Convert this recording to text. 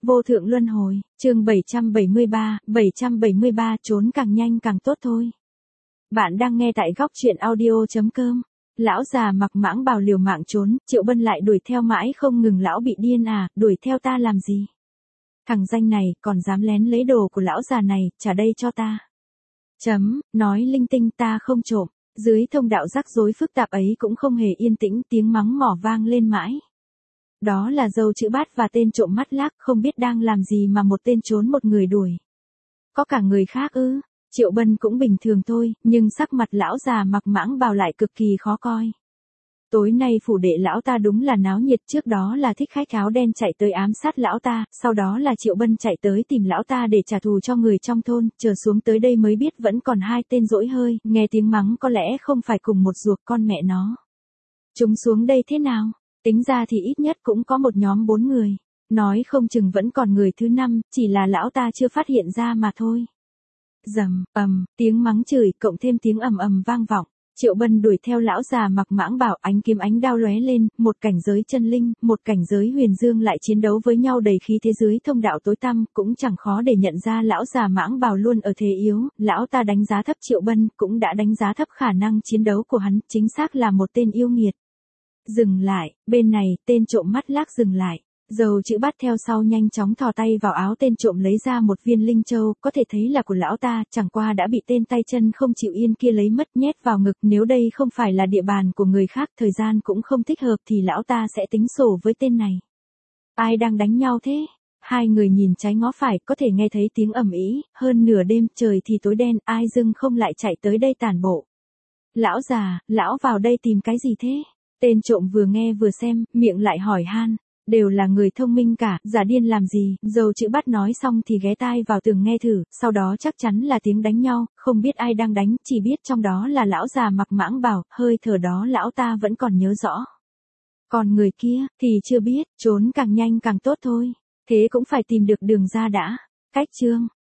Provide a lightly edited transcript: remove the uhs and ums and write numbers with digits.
Vô thượng luân hồi, chương 773 trốn càng nhanh càng tốt thôi. Bạn đang nghe tại góc truyện audio.com. Lão già mặc mãng bào liều mạng trốn, Triệu Bân lại đuổi theo mãi không ngừng. Lão bị điên à, đuổi theo ta làm gì? Thằng danh này còn dám lén lấy đồ của lão già này, trả đây cho ta. Nói linh tinh, ta không trộm. Dưới thông đạo rắc rối phức tạp ấy cũng không hề yên tĩnh, tiếng mắng mỏ vang lên mãi. Đó là dâu chữ Bát và tên trộm mắt lác, không biết đang làm gì mà một tên trốn một người đuổi. Có cả người khác ư? Triệu Bân cũng bình thường thôi, nhưng sắc mặt lão già mặc mãng bào lại cực kỳ khó coi. Tối nay phủ đệ lão ta đúng là náo nhiệt, trước đó là thích khách áo đen chạy tới ám sát lão ta, sau đó là Triệu Bân chạy tới tìm lão ta để trả thù cho người trong thôn, chờ xuống tới đây mới biết vẫn còn hai tên dỗi hơi, nghe tiếng mắng có lẽ không phải cùng một ruột con mẹ nó. Chúng xuống đây thế nào? Tính ra thì ít nhất cũng có một nhóm 4 người. Nói không chừng vẫn còn người thứ 5, chỉ là lão ta chưa phát hiện ra mà thôi. Tiếng mắng chửi cộng thêm tiếng ầm ầm vang vọng. Triệu Bân đuổi theo lão già mặc mãng bảo, ánh kiếm ánh đao lóe lên, một cảnh giới chân linh, một cảnh giới huyền dương lại chiến đấu với nhau đầy khí thế dưới thông đạo tối tăm, cũng chẳng khó để nhận ra lão già mãng bào luôn ở thế yếu. Lão ta đánh giá thấp Triệu Bân, cũng đã đánh giá thấp khả năng chiến đấu của hắn, chính xác là một tên yêu nghiệt. Dừng lại, bên này, tên trộm mắt lác dừng lại. Dầu chữ Bát theo sau nhanh chóng thò tay vào áo tên trộm lấy ra một viên linh châu, có thể thấy là của lão ta, chẳng qua đã bị tên tay chân không chịu yên kia lấy mất, nhét vào ngực. Nếu đây không phải là địa bàn của người khác, thời gian cũng không thích hợp thì lão ta sẽ tính sổ với tên này. Ai đang đánh nhau thế? Hai người nhìn trái ngó phải, có thể nghe thấy tiếng ầm ĩ, hơn nửa đêm, trời thì tối đen, ai dưng không lại chạy tới đây tản bộ. Lão già, lão vào đây tìm cái gì thế? Tên trộm vừa nghe vừa xem, miệng lại hỏi han. Đều là người thông minh cả, giả điên làm gì? Dầu chữ Bát nói xong thì ghé tai vào tường nghe thử, sau đó chắc chắn là tiếng đánh nhau, không biết ai đang đánh, chỉ biết trong đó là lão già mặc mãng bào, hơi thở đó lão ta vẫn còn nhớ rõ. Còn người kia, thì chưa biết, trốn càng nhanh càng tốt thôi. Thế cũng phải tìm được đường ra đã. Cách chương.